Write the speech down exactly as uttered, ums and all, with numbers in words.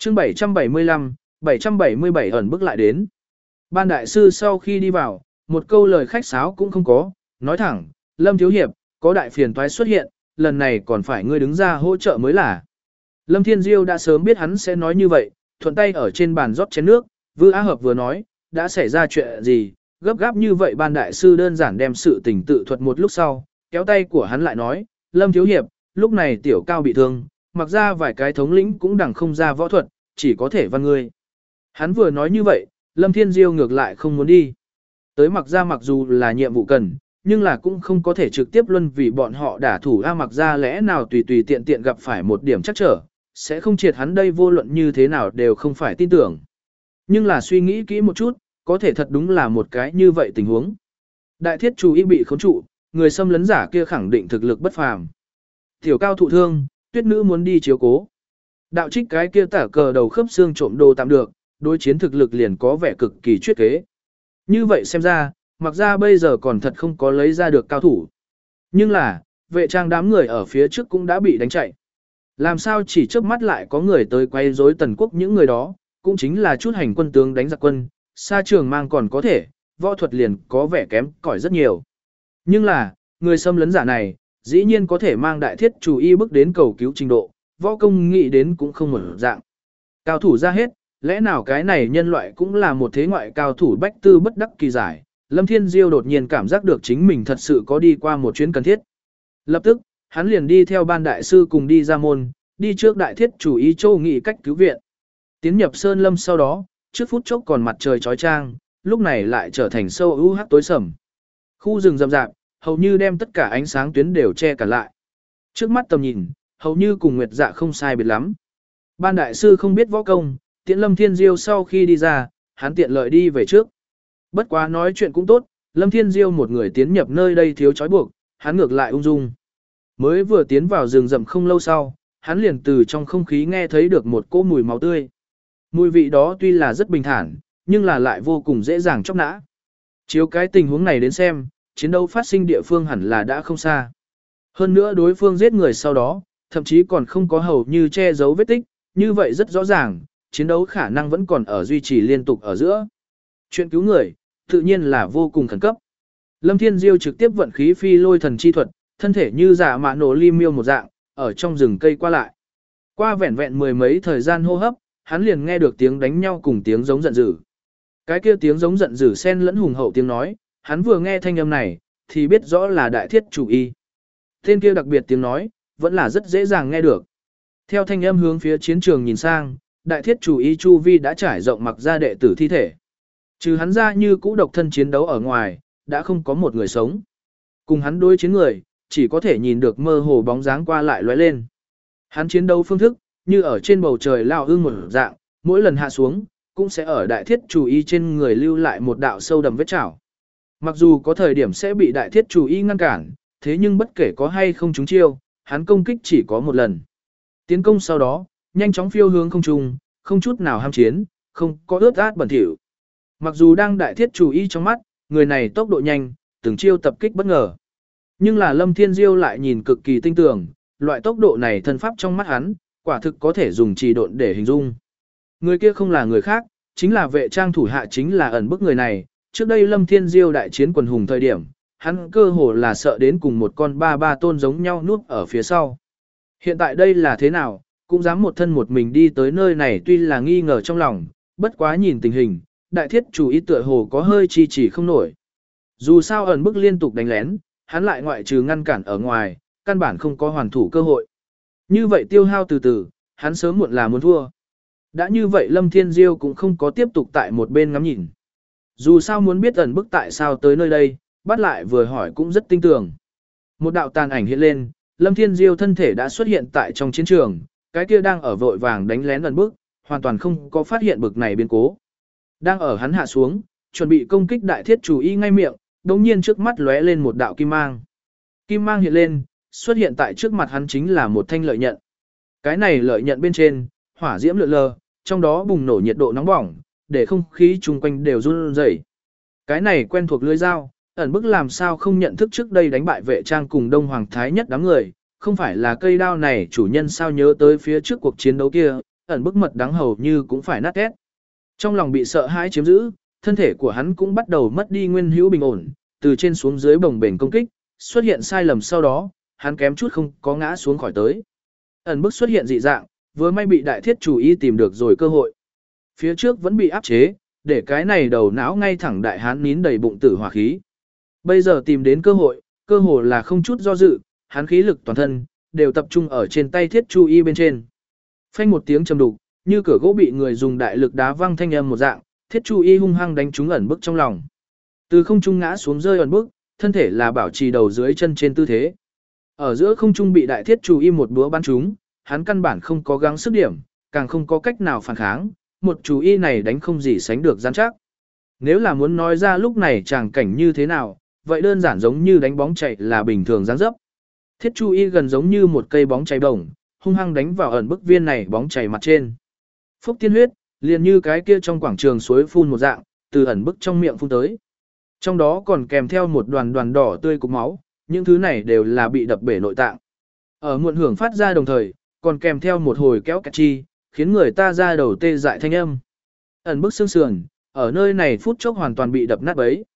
chương bảy trăm bảy mươi lăm, bảy trăm bảy mươi bảy ẩn bức lại đến. Ban đại sư sau khi đi vào, một câu lời khách sáo cũng không có, nói thẳng, Lâm Thiếu Hiệp, có đại phiền toái xuất hiện, lần này còn phải ngươi đứng ra hỗ trợ mới là. Lâm Thiên Diêu đã sớm biết hắn sẽ nói như vậy, thuận tay ở trên bàn rót chén nước, Vư Á Hợp vừa nói, đã xảy ra chuyện gì, gấp gáp như vậy ban đại sư đơn giản đem sự tình tự thuật một lúc sau, kéo tay của hắn lại nói, Lâm Thiếu Hiệp, lúc này tiểu cao bị thương, mặc ra vài cái thống lĩnh cũng đằng không ra võ thuật, chỉ có thể văn ngươi. Hắn vừa nói như vậy, Lâm Thiên Diêu ngược lại không muốn đi. Tới mặc ra mặc dù là nhiệm vụ cần, nhưng là cũng không có thể trực tiếp luân vì bọn họ đả thủ A mặc ra lẽ nào tùy tùy tiện tiện gặp phải một điểm chắc trở, sẽ không triệt hắn đây vô luận như thế nào đều không phải tin tưởng. Nhưng là suy nghĩ kỹ một chút, có thể thật đúng là một cái như vậy tình huống. Đại thiết chủ y bị khống trụ, người xâm lấn giả kia khẳng định thực lực bất phàm. Tiểu cao thụ thương, tuyết nữ muốn đi chiếu cố. Đạo trích cái kia tả cờ đầu khớp xương trộm đồ tạm được, đối chiến thực lực liền có vẻ cực kỳ chuyết kế. Như vậy xem ra, mặc ra bây giờ còn thật không có lấy ra được cao thủ. Nhưng là, vệ trang đám người ở phía trước cũng đã bị đánh chạy. Làm sao chỉ trước mắt lại có người tới quay rối tần quốc những người đó, cũng chính là chút hành quân tướng đánh giặc quân, xa trường mang còn có thể, võ thuật liền có vẻ kém cỏi rất nhiều. Nhưng là, người xâm lấn giả này, dĩ nhiên có thể mang đại thiết chủ y bước đến cầu cứu trình độ, võ công nghĩ đến cũng không một dạng. Cao thủ ra hết, lẽ nào cái này nhân loại cũng là một thế ngoại cao thủ bách tư bất đắc kỳ giải. Lâm Thiên Diêu đột nhiên cảm giác được chính mình thật sự có đi qua một chuyến cần thiết. Lập tức, hắn liền đi theo ban đại sư cùng đi ra môn, đi trước đại thiết chủ ý châu nghị cách cứu viện. Tiến nhập Sơn Lâm sau đó, trước phút chốc còn mặt trời chói chang, lúc này lại trở thành sâu u hắc tối sầm. Khu rừng rậm rạp, hầu như đem tất cả ánh sáng tuyến đều che cả lại. Trước mắt tầm nhìn, hầu như cùng Nguyệt Dạ không sai biệt lắm. Ban đại sư không biết võ công, tiện Lâm Thiên Diêu sau khi đi ra, hắn tiện lợi đi về trước. Bất quá nói chuyện cũng tốt, Lâm Thiên Diêu một người tiến nhập nơi đây thiếu trói buộc, hắn ngược lại ung dung. Mới vừa tiến vào rừng rậm không lâu sau, hắn liền từ trong không khí nghe thấy được một cỗ mùi máu tươi. Mùi vị đó tuy là rất bình thản, nhưng là lại vô cùng dễ dàng chóc nã. Chiếu cái tình huống này đến xem, chiến đấu phát sinh địa phương hẳn là đã không xa. Hơn nữa đối phương giết người sau đó, thậm chí còn không có hầu như che giấu vết tích, như vậy rất rõ ràng, chiến đấu khả năng vẫn còn ở duy trì liên tục ở giữa. Chuyện cứu người, tự nhiên là vô cùng khẩn cấp. Lâm Thiên Diêu trực tiếp vận khí phi lôi thần chi thuật, thân thể như giả mạ nổ ly miêu một dạng, ở trong rừng cây qua lại. Qua vẹn vẹn mười mấy thời gian hô hấp, hắn liền nghe được tiếng đánh nhau cùng tiếng giống giận dữ. Cái kia tiếng giống giận dữ xen lẫn hùng hậu tiếng nói, hắn vừa nghe thanh âm này, thì biết rõ là đại thiết chủ y. Tên kia đặc biệt tiếng nói, vẫn là rất dễ dàng nghe được. Theo thanh âm hướng phía chiến trường nhìn sang, đại thiết chủ y chu vi đã trải rộng mặc ra đệ tử thi thể. Trừ hắn ra như cũ độc thân chiến đấu ở ngoài, đã không có một người sống. Cùng hắn đối chiến người, chỉ có thể nhìn được mơ hồ bóng dáng qua lại lóe lên. Hắn chiến đấu phương thức, như ở trên bầu trời lao ương một dạng, mỗi lần hạ xuống, cũng sẽ ở đại thiết chủ y trên người lưu lại một đạo sâu đậm vết chảo. Mặc dù có thời điểm sẽ bị đại thiết chủ y ngăn cản, thế nhưng bất kể có hay không trúng chiêu, hắn công kích chỉ có một lần. Tiến công sau đó, nhanh chóng phiêu hướng không trung, không chút nào ham chiến, không có ướt át bẩn thỉu. Mặc dù đang đại thiết chủ y trong mắt, người này tốc độ nhanh, từng chiêu tập kích bất ngờ. Nhưng là Lâm Thiên Diêu lại nhìn cực kỳ tinh tường, loại tốc độ này thân pháp trong mắt hắn, quả thực có thể dùng trì độn để hình dung. Người kia không là người khác, chính là vệ trang thủ hạ chính là ẩn bức người này. Trước đây Lâm Thiên Diêu đại chiến quần hùng thời điểm, hắn cơ hồ là sợ đến cùng một con ba ba tôn giống nhau núp ở phía sau. Hiện tại đây là thế nào, cũng dám một thân một mình đi tới nơi này tuy là nghi ngờ trong lòng, bất quá nhìn tình hình, đại thiết chủ ý tựa hồ có hơi chi chỉ không nổi. Dù sao ẩn bức liên tục đánh lén, hắn lại ngoại trừ ngăn cản ở ngoài, căn bản không có hoàn thủ cơ hội. Như vậy tiêu hao từ từ, hắn sớm muộn là muốn thua. Đã như vậy Lâm Thiên Diêu cũng không có tiếp tục tại một bên ngắm nhìn. Dù sao muốn biết ẩn bức tại sao tới nơi đây, bắt lại vừa hỏi cũng rất tinh tường. Một đạo tàn ảnh hiện lên, Lâm Thiên Diêu thân thể đã xuất hiện tại trong chiến trường, cái kia đang ở vội vàng đánh lén ẩn bức, hoàn toàn không có phát hiện bực này biến cố. Đang ở hắn hạ xuống, chuẩn bị công kích đại thiết chủ y ngay miệng, đột nhiên trước mắt lóe lên một đạo kim mang. Kim mang hiện lên, xuất hiện tại trước mặt hắn chính là một thanh lợi nhận. Cái này lợi nhận bên trên, hỏa diễm lượn lờ, trong đó bùng nổ nhiệt độ nóng bỏng, để không khí chung quanh đều run rẩy. Cái này quen thuộc lưỡi dao, ẩn bức làm sao không nhận thức trước đây đánh bại vệ trang cùng Đông Hoàng Thái nhất đám người, không phải là cây đao này chủ nhân sao nhớ tới phía trước cuộc chiến đấu kia, ẩn bức mật đắng hầu như cũng phải nát két. Trong lòng bị sợ hãi chiếm giữ, thân thể của hắn cũng bắt đầu mất đi nguyên hữu bình ổn, từ trên xuống dưới bồng bềnh công kích, xuất hiện sai lầm sau đó, hắn kém chút không có ngã xuống khỏi tới. Ẩn bức xuất hiện dị dạng, vừa may bị đại thiết chủ y tìm được rồi cơ hội. Phía trước vẫn bị áp chế, để cái này đầu não ngay thẳng đại hán nín đầy bụng tử hỏa khí. Bây giờ tìm đến cơ hội, cơ hội là không chút do dự, hắn khí lực toàn thân, đều tập trung ở trên tay thiết chu y bên trên. Phanh một tiếng trầm đục, như cửa gỗ bị người dùng đại lực đá văng thanh âm một dạng, thiết chu y hung hăng đánh trúng ẩn bức trong lòng. Từ không trung ngã xuống rơi ẩn bức, thân thể là bảo trì đầu dưới chân trên tư thế. Ở giữa không trung bị đại thiết chu y một búa bắn trúng, hắn căn bản không có gắng sức điểm, càng không có cách nào phản kháng, một chú y này đánh không gì sánh được gian chắc. Nếu là muốn nói ra lúc này chàng cảnh như thế nào, vậy đơn giản giống như đánh bóng chạy là bình thường dáng dấp. Thiết chu y gần giống như một cây bóng chảy bổng, hung hăng đánh vào ẩn bức viên này bóng chảy mặt trên. Phúc tiên huyết, liền như cái kia trong quảng trường suối phun một dạng, từ ẩn bức trong miệng phun tới. Trong đó còn kèm theo một đoàn đoàn đỏ tươi cục máu, những thứ này đều là bị đập bể nội tạng. Ở muộn hưởng phát ra đồng thời, còn kèm theo một hồi kéo kẹt chi, khiến người ta ra đầu tê dại thanh âm. Ẩn bức xương sườn, ở nơi này phút chốc hoàn toàn bị đập nát bấy.